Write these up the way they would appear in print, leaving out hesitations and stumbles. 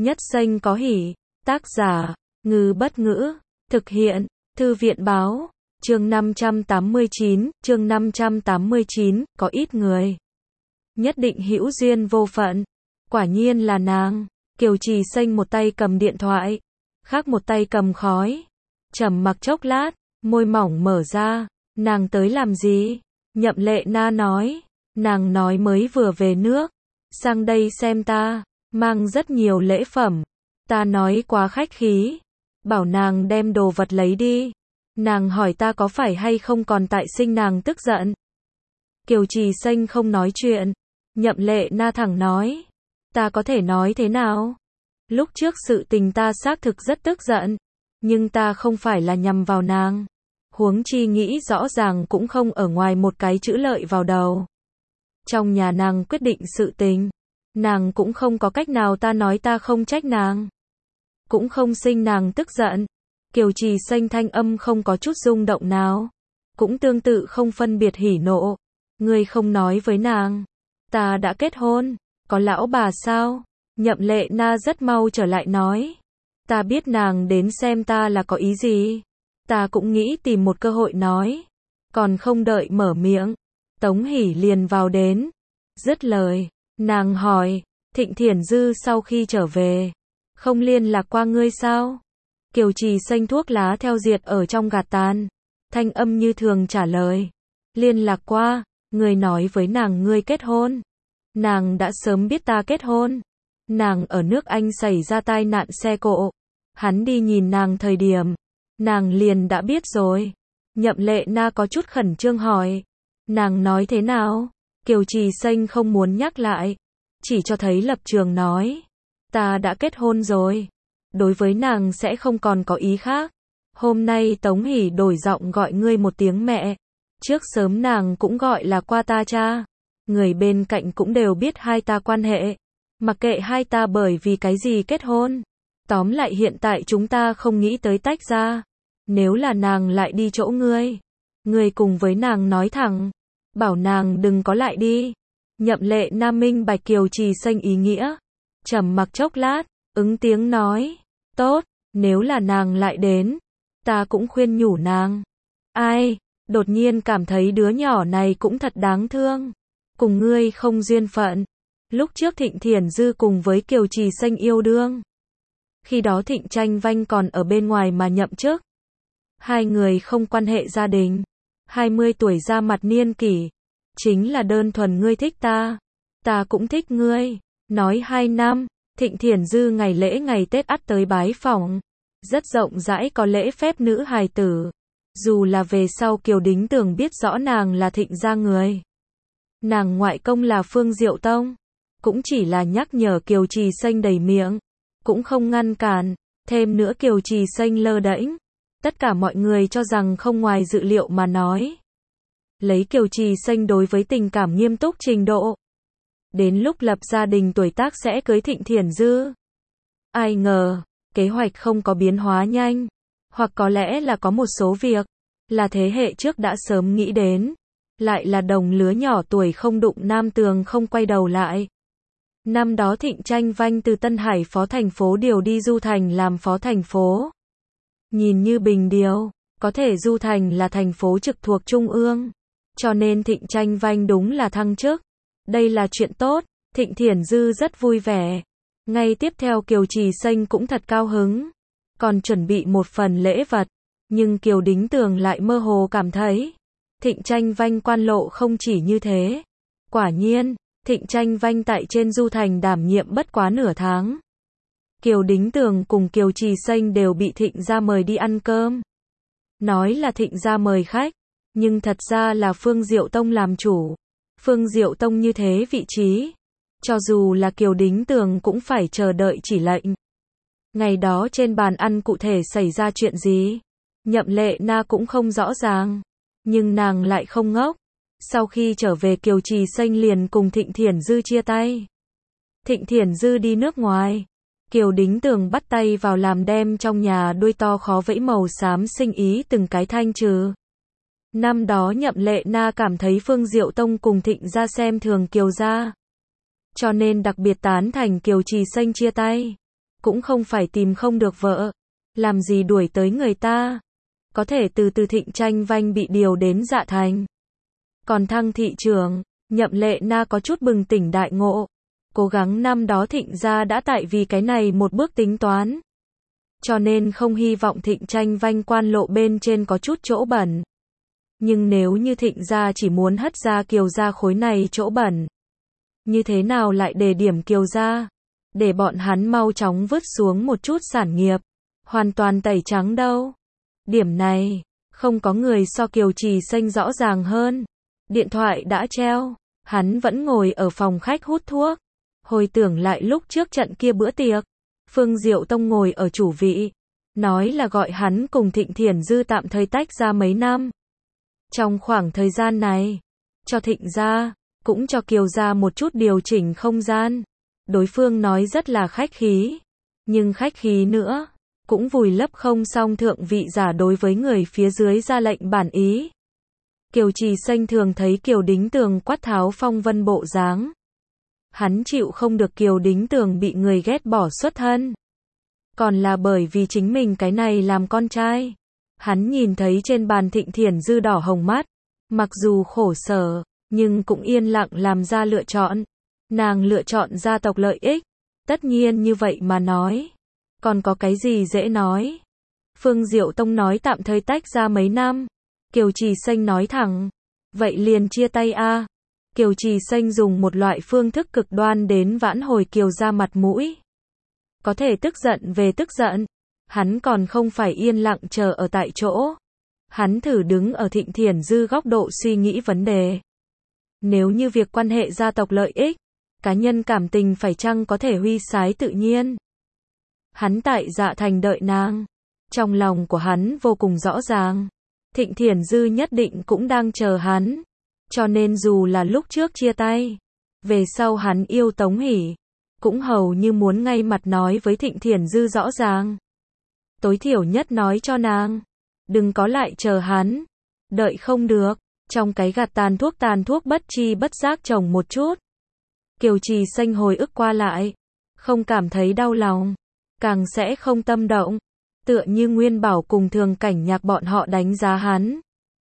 Nhất xanh có hỉ. Tác giả, Ngư Bất Ngữ. Thực hiện, Thư viện Báo. Chương 589, có ít người nhất định hữu duyên vô phận. Quả nhiên là nàng. Kiều Trì Xanh một tay cầm điện thoại, khác một tay cầm khói. Trầm mặc chốc lát, môi mỏng mở ra. Nàng tới làm gì? Nhậm Lệ Na nói. Nàng nói mới vừa về nước, sang đây xem ta, mang rất nhiều lễ phẩm. Ta nói quá khách khí, bảo nàng đem đồ vật lấy đi. Nàng hỏi ta có phải hay không còn tại sinh nàng tức giận. Kiều Trì Xanh không nói chuyện. Nhậm Lệ Na thẳng nói. Ta có thể nói thế nào? Lúc trước sự tình ta xác thực rất tức giận, nhưng ta không phải là nhằm vào nàng. Huống chi nghĩ rõ ràng cũng không ở ngoài một cái chữ lợi vào đầu. Trong nhà nàng quyết định sự tình, nàng cũng không có cách nào, ta nói ta không trách nàng, cũng không sinh nàng tức giận. Kiều Trì Xanh thanh âm không có chút rung động nào, cũng tương tự không phân biệt hỉ nộ. Ngươi không nói với nàng, ta đã kết hôn, có lão bà sao? Nhậm Lệ Na rất mau trở lại nói. Ta biết nàng đến xem ta là có ý gì. Ta cũng nghĩ tìm một cơ hội nói. Còn không đợi mở miệng, Tống Hỷ liền vào đến. Dứt lời, nàng hỏi, Thịnh Thiển Dư sau khi trở về, không liên lạc qua ngươi sao? Kiều Trì Xanh thuốc lá theo diệt ở trong gạt tàn, thanh âm như thường trả lời. Liên lạc qua, ngươi nói với nàng ngươi kết hôn. Nàng đã sớm biết ta kết hôn. Nàng ở nước Anh xảy ra tai nạn xe cộ. Hắn đi nhìn nàng thời điểm, nàng liền đã biết rồi. Nhậm Lệ Na có chút khẩn trương hỏi. Nàng nói thế nào? Kiều Trì Xanh không muốn nhắc lại, chỉ cho thấy lập trường nói. Ta đã kết hôn rồi. Đối với nàng sẽ không còn có ý khác. Hôm nay Tống Hỷ đổi giọng gọi ngươi một tiếng mẹ. Trước sớm nàng cũng gọi là qua ta cha. Người bên cạnh cũng đều biết hai ta quan hệ. Mặc kệ hai ta bởi vì cái gì kết hôn. Tóm lại hiện tại chúng ta không nghĩ tới tách ra. Nếu là nàng lại đi chỗ ngươi, ngươi cùng với nàng nói thẳng, bảo nàng đừng có lại đi. Nhậm Lệ Na minh bạch Kiều Trì Xanh ý nghĩa, trầm mặc chốc lát, ứng tiếng nói, tốt, nếu là nàng lại đến, ta cũng khuyên nhủ nàng. Ai, đột nhiên cảm thấy đứa nhỏ này cũng thật đáng thương, cùng ngươi không duyên phận. Lúc trước Thịnh Thiển Dư cùng với Kiều Trì Xanh yêu đương, khi đó Thịnh Tranh Vanh còn ở bên ngoài mà nhậm chức. Hai người không quan hệ gia đình, 20 tuổi ra mặt niên kỷ, chính là đơn thuần ngươi thích ta, ta cũng thích ngươi. Nói 2 năm, Thịnh Thiển Dư ngày lễ ngày Tết ắt tới bái phỏng, rất rộng rãi có lễ phép nữ hài tử. Dù là về sau Kiều Đính Tường biết rõ nàng là Thịnh gia người, nàng ngoại công là Phương Diệu Tông, cũng chỉ là nhắc nhở Kiều Trì Xanh đầy miệng, cũng không ngăn cản. Thêm nữa Kiều Trì Xanh lơ đễnh, tất cả mọi người cho rằng không ngoài dự liệu mà nói. Lấy Kiều Trì Xanh đối với tình cảm nghiêm túc trình độ, đến lúc lập gia đình tuổi tác sẽ cưới Thịnh Thiển Dư. Ai ngờ, kế hoạch không có biến hóa nhanh, hoặc có lẽ là có một số việc, là thế hệ trước đã sớm nghĩ đến, lại là đồng lứa nhỏ tuổi không đụng Nam Tường không quay đầu lại. Năm đó Thịnh Tranh Vanh từ Tân Hải phó thành phố điều đi Du Thành làm phó thành phố. Nhìn như bình điều, có thể Du Thành là thành phố trực thuộc Trung ương, cho nên Thịnh Tranh Vanh đúng là thăng chức. Đây là chuyện tốt, Thịnh Thiển Dư rất vui vẻ. Ngay tiếp theo Kiều Trì Xanh cũng thật cao hứng, còn chuẩn bị một phần lễ vật, nhưng Kiều Đính Tường lại mơ hồ cảm thấy, Thịnh Tranh Vanh quan lộ không chỉ như thế. Quả nhiên, Thịnh Tranh Vanh tại trên Du Thành đảm nhiệm bất quá nửa tháng. Kiều Đính Tường cùng Kiều Trì Xanh đều bị Thịnh gia mời đi ăn cơm. Nói là Thịnh gia mời khách, nhưng thật ra là Phương Diệu Tông làm chủ. Phương Diệu Tông như thế vị trí, cho dù là Kiều Đính Tường cũng phải chờ đợi chỉ lệnh. Ngày đó trên bàn ăn cụ thể xảy ra chuyện gì, Nhậm Lệ Na cũng không rõ ràng, nhưng nàng lại không ngốc. Sau khi trở về Kiều Trì Xanh liền cùng Thịnh Thiển Dư chia tay. Thịnh Thiển Dư đi nước ngoài, Kiều Đính Tường bắt tay vào làm đem trong nhà đuôi to khó vẫy màu xám sinh ý từng cái thanh trừ. Năm đó Nhậm Lệ Na cảm thấy Phương Diệu Tông cùng Thịnh gia xem thường Kiều gia, cho nên đặc biệt tán thành Kiều Trì Xanh chia tay. cũng không phải tìm không được vợ, làm gì đuổi tới người ta. Có thể từ từ Thịnh Tranh Vanh bị điều đến Dạ Thành. Còn Thăng thị trưởng, Nhậm Lệ Na có chút bừng tỉnh đại ngộ. Cố gắng năm đó Thịnh gia đã tại vì cái này một bước tính toán. Cho nên không hy vọng Thịnh Tranh Vanh quan lộ bên trên có chút chỗ bẩn. Nhưng nếu như Thịnh gia chỉ muốn hất ra Kiều gia khối này chỗ bẩn, như thế nào lại đề điểm Kiều gia? Để bọn hắn mau chóng vứt xuống một chút sản nghiệp, hoàn toàn tẩy trắng đâu. Điểm này, không có người so Kiều Trì Xanh rõ ràng hơn. Điện thoại đã treo, hắn vẫn ngồi ở phòng khách hút thuốc. Hồi tưởng lại lúc trước trận kia bữa tiệc, Phương Diệu Tông ngồi ở chủ vị, nói là gọi hắn cùng Thịnh Thiển Dư tạm thời tách ra mấy năm. Trong khoảng thời gian này, cho Thịnh gia, cũng cho Kiều gia một chút điều chỉnh không gian. Đối phương nói rất là khách khí, nhưng khách khí nữa, cũng vùi lấp không xong thượng vị giả đối với người phía dưới ra lệnh bản ý. Kiều Trì Xanh thường thấy Kiều Đính Tường quát tháo phong vân bộ dáng. Hắn chịu không được Kiều Đính Tường bị người ghét bỏ xuất thân. Còn là bởi vì chính mình cái này làm con trai. Hắn nhìn thấy trên bàn Thịnh Thiển Dư đỏ hồng mắt, mặc dù khổ sở, nhưng cũng yên lặng làm ra lựa chọn. Nàng lựa chọn gia tộc lợi ích, tất nhiên như vậy mà nói. Còn có cái gì dễ nói? Phương Diệu Tông nói tạm thời tách ra mấy năm. Kiều Trì Xanh nói thẳng, vậy liền chia tay a. Kiều Trì Xanh dùng một loại phương thức cực đoan đến vãn hồi Kiều gia mặt mũi. Có thể tức giận về tức giận, hắn còn không phải yên lặng chờ ở tại chỗ. Hắn thử đứng ở Thịnh Thiển Dư góc độ suy nghĩ vấn đề. Nếu như việc quan hệ gia tộc lợi ích, cá nhân cảm tình phải chăng có thể huy sái tự nhiên. Hắn tại Dạ Thành đợi nàng. Trong lòng của hắn vô cùng rõ ràng. Thịnh Thiển Dư nhất định cũng đang chờ hắn. Cho nên dù là lúc trước chia tay, về sau hắn yêu Tống Hỷ, cũng hầu như muốn ngay mặt nói với Thịnh Thiển Dư rõ ràng. Tối thiểu nhất nói cho nàng, đừng có lại chờ hắn. Đợi không được, trong cái gạt tàn thuốc bất chi bất giác trồng một chút. Kiều Trì Xanh hồi ức qua lại, không cảm thấy đau lòng, càng sẽ không tâm động. Tựa như Nguyên Bảo cùng Thường Cảnh Nhạc bọn họ đánh giá hắn.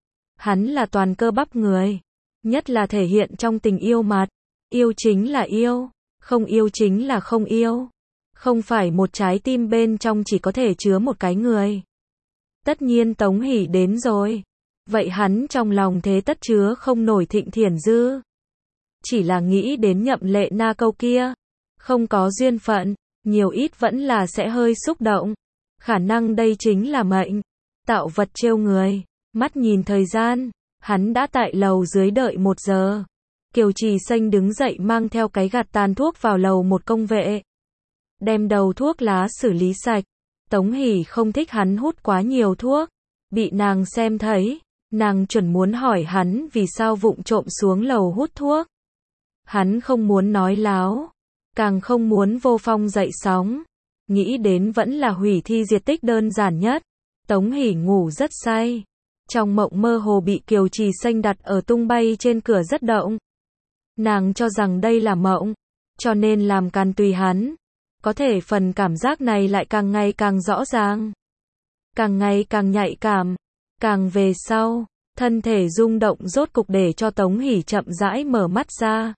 Hắn là toàn cơ bắp người, nhất là thể hiện trong tình yêu mặt. Yêu chính là yêu, không yêu chính là không yêu. Không phải một trái tim bên trong chỉ có thể chứa một cái người. Tất nhiên Tống Hỷ đến rồi, vậy hắn trong lòng thế tất chứa không nổi Thịnh Thiển Dư. Chỉ là nghĩ đến Nhậm Lệ Na câu kia, không có duyên phận, nhiều ít vẫn là sẽ hơi xúc động. Khả năng đây chính là mệnh, tạo vật trêu người. Mắt nhìn thời gian, hắn đã tại lầu dưới đợi 1 giờ. Kiều Trì Xanh đứng dậy mang theo cái gạt tàn thuốc vào lầu một công vệ. Đem đầu thuốc lá xử lý sạch. Tống Hỷ không thích hắn hút quá nhiều thuốc. Bị nàng xem thấy, nàng chuẩn muốn hỏi hắn vì sao vụng trộm xuống lầu hút thuốc. Hắn không muốn nói láo, càng không muốn vô phong dậy sóng. Nghĩ đến vẫn là hủy thi diệt tích đơn giản nhất. Tống Hỷ ngủ rất say. Trong mộng mơ hồ bị Kiều Trì Xanh đặt ở tung bay trên cửa rất động. Nàng cho rằng đây là mộng, cho nên làm càn tùy hắn. Có thể phần cảm giác này lại càng ngày càng rõ ràng. Càng ngày càng nhạy cảm. Càng về sau, thân thể rung động rốt cục để cho Tống Hỷ chậm rãi mở mắt ra.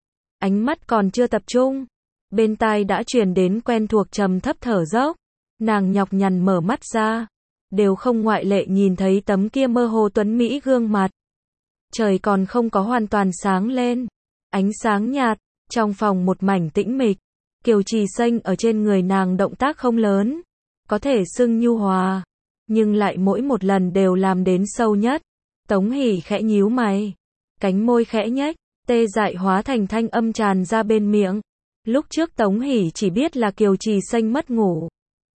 Ánh mắt còn chưa tập trung. Bên tai đã truyền đến quen thuộc trầm thấp thở dốc. Nàng nhọc nhằn mở mắt ra. Đều không ngoại lệ nhìn thấy tấm kia mơ hồ tuấn mỹ gương mặt. Trời còn không có hoàn toàn sáng lên. Ánh sáng nhạt, trong phòng một mảnh tĩnh mịch. Kiều Trì Xanh ở trên người nàng động tác không lớn. Có thể xưng nhu hòa. Nhưng lại mỗi một lần đều làm đến sâu nhất. Tống Hỷ khẽ nhíu mày. Cánh môi khẽ nhếch, tê dại hóa thành thanh âm tràn ra bên miệng. Lúc trước Tống Hỷ chỉ biết là Kiều Trì Xanh mất ngủ.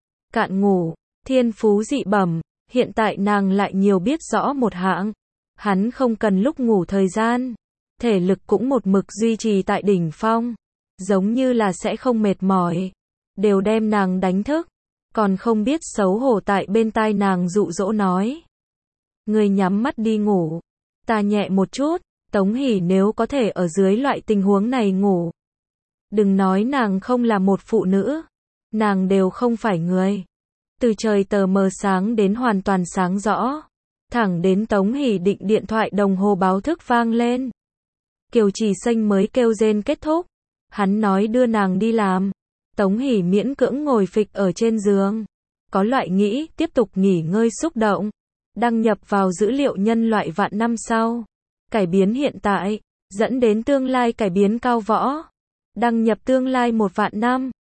Cạn ngủ, thiên phú dị bẩm, hiện tại nàng lại nhiều biết rõ một hạng. Hắn không cần lúc ngủ thời gian, thể lực cũng một mực duy trì tại đỉnh phong, giống như là sẽ không mệt mỏi. Đều đem nàng đánh thức, còn không biết xấu hổ tại bên tai nàng dụ dỗ nói. Người nhắm mắt đi ngủ, ta nhẹ một chút. Tống Hỷ nếu có thể ở dưới loại tình huống này ngủ. Đừng nói nàng không là một phụ nữ, nàng đều không phải người. Từ trời tờ mờ sáng đến hoàn toàn sáng rõ. Thẳng đến Tống Hỷ Định điện thoại đồng hồ báo thức vang lên. Kiều Trì Xanh mới kêu rên kết thúc. Hắn nói đưa nàng đi làm. Tống Hỷ miễn cưỡng ngồi phịch ở trên giường. Có loại nghĩ tiếp tục nghỉ ngơi xúc động. Đăng nhập vào dữ liệu nhân loại vạn năm sau. Cải biến hiện tại, dẫn đến tương lai cải biến cao võ. Đăng nhập tương lai 1 vạn năm.